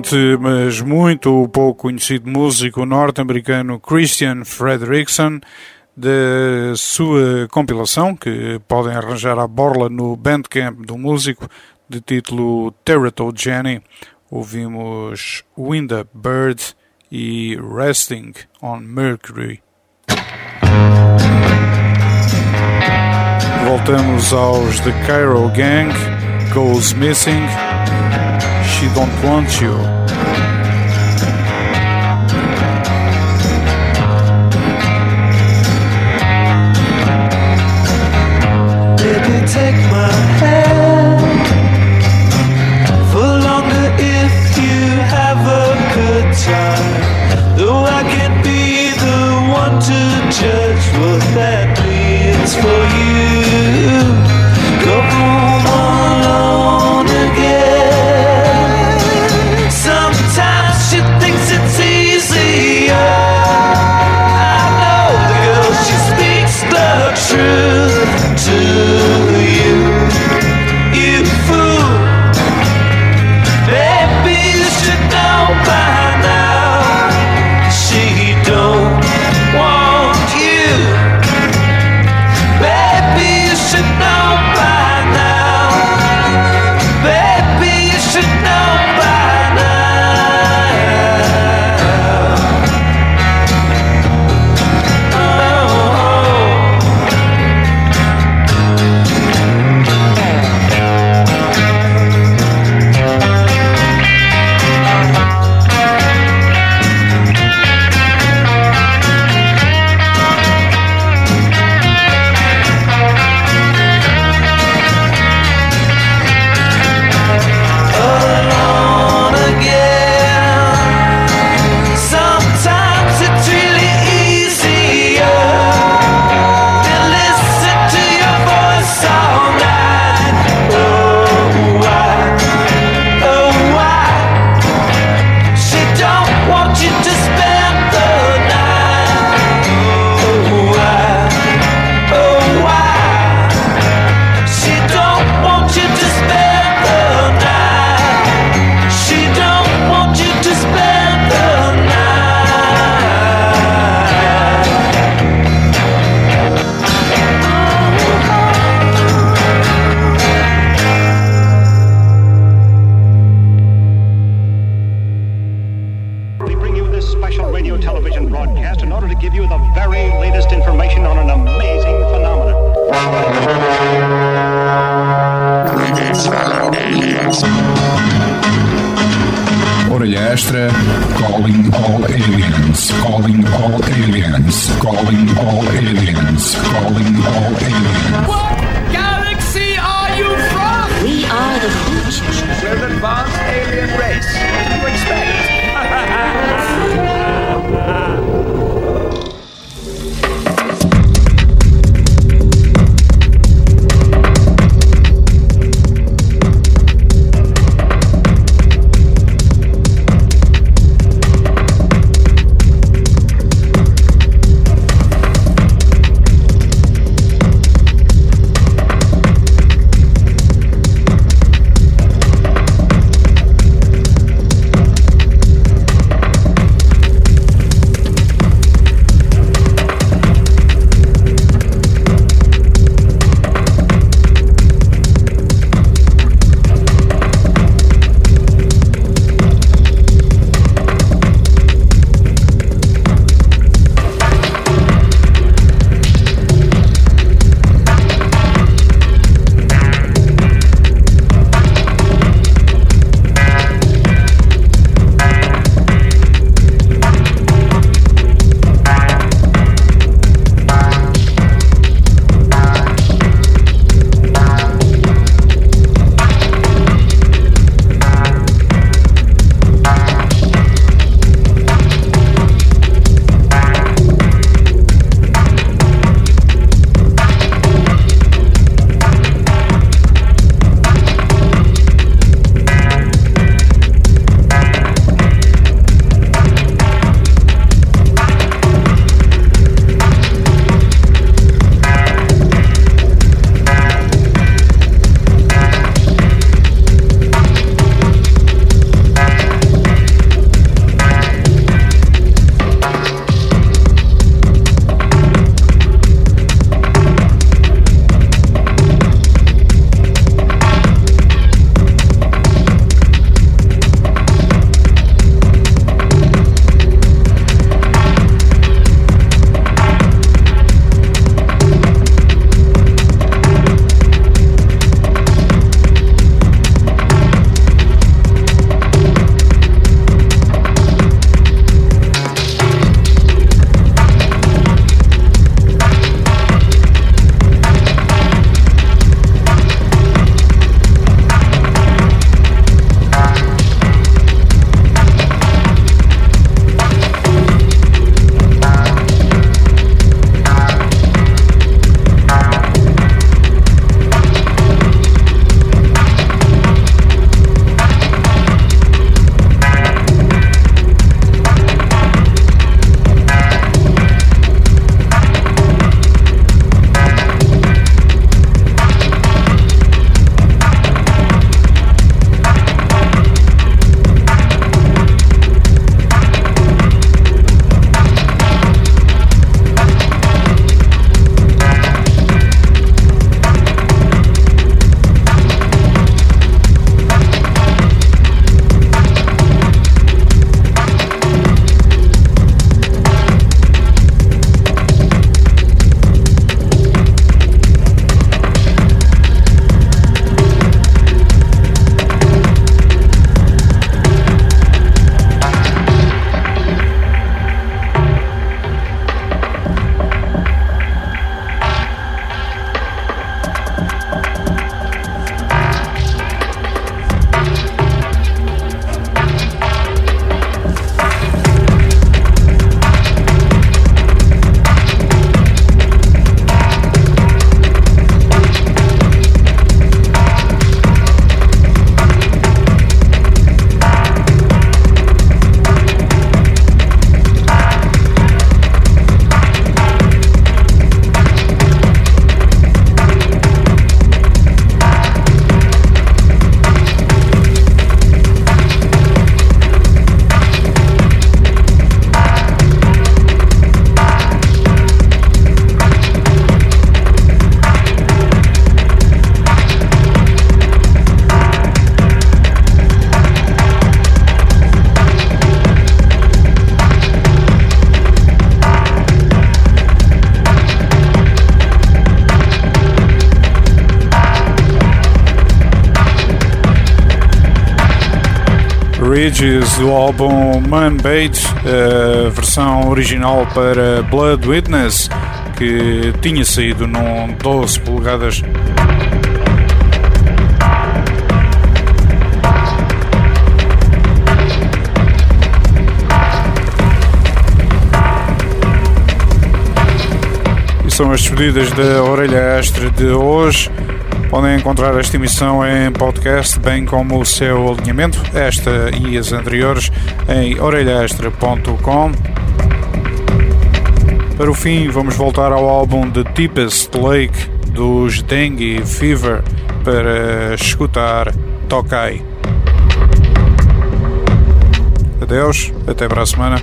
Speaker 2: excelente, mas muito pouco conhecido músico norte-americano Christian Fredrickson, da sua compilação, que podem arranjar à borla no Bandcamp do músico, de título Teratogeny. Ouvimos Wind Up Bird e Resting on Mercury. Voltamos aos The Cairo Gang, Goes Missing, She Don't Want You.
Speaker 12: Baby, take my hand for longer if you have a good time. Though I can't be the one to judge what that means for you. Go home alone again. Sometimes she thinks it's easier. I know the girl, she speaks the truth to you, you fool. Baby, you should know by now she don't want you. Baby, you should know by now. Baby, you should know by now. Alone again. Sometimes it's really easier to listen to your voice all night. Oh, why? Oh, why? She don't want you to spend the night. Oh, why? Oh, why? She don't want you to spend the night. She don't want you to spend the night.
Speaker 13: We bring you this special radio television broadcast in order to give you the very latest information on an amazing phenomenon.
Speaker 8: Orelha Extra, calling all aliens, calling all aliens, calling all aliens, calling all aliens.
Speaker 12: What galaxy are you from?
Speaker 14: We are the future.
Speaker 12: We're an advanced alien race. What do you expect?
Speaker 2: Bee Gees do álbum Man Bait, a versão original para Blood Witness, que tinha saído num doze polegadas. E são as despedidas da Orelha Extra de hoje. Podem encontrar esta emissão em podcast, bem como o seu alinhamento, esta e as anteriores, em orelha extra ponto com. Para o fim, vamos voltar ao álbum The Deepest Lake dos Dengue Fever para escutar Tokai. Adeus, até para a semana.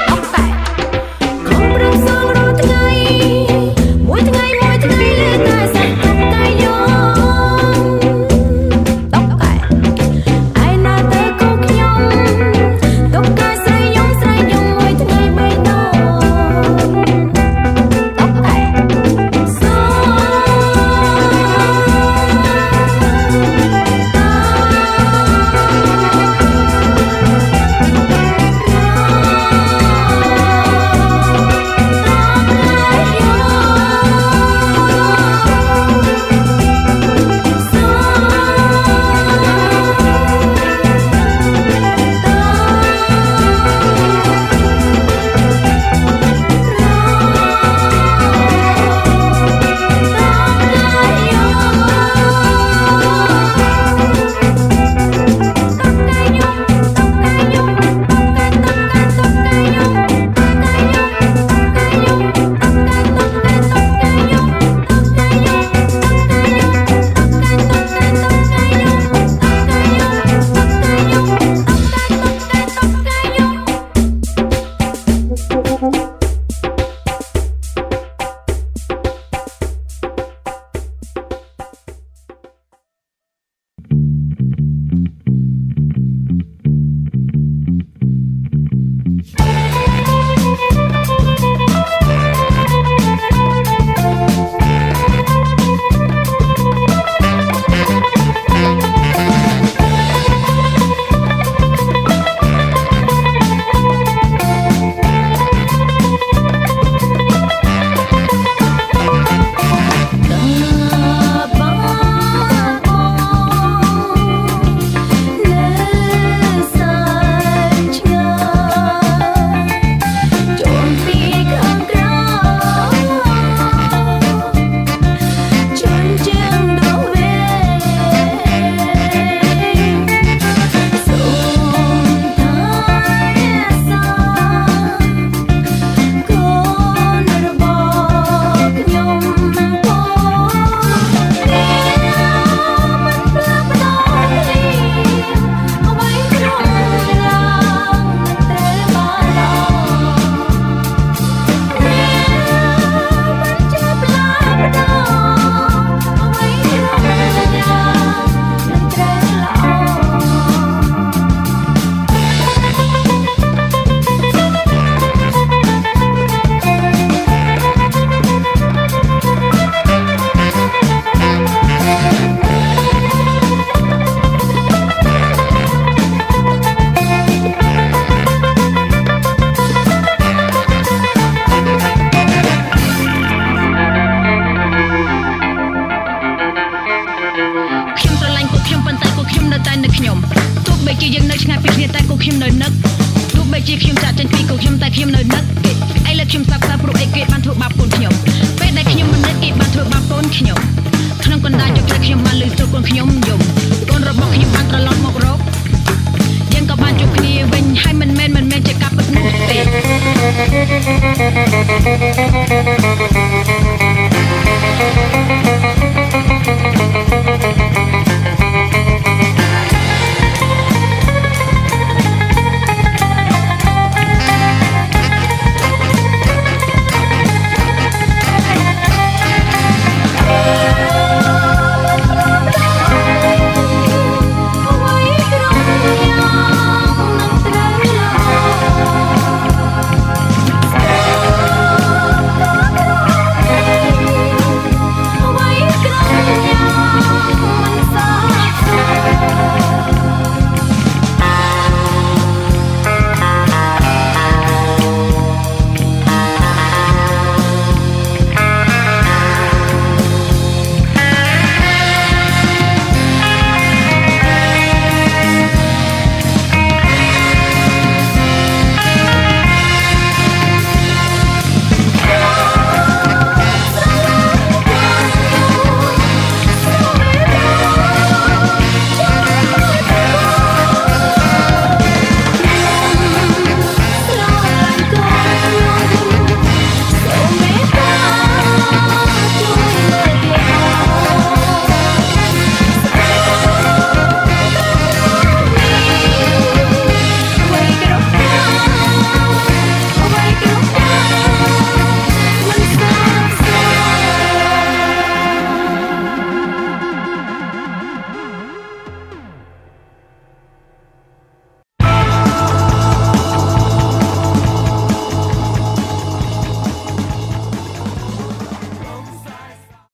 Speaker 3: Compram só noថ្ងៃមួយថ្ងៃមួយថ្ងៃលើតែ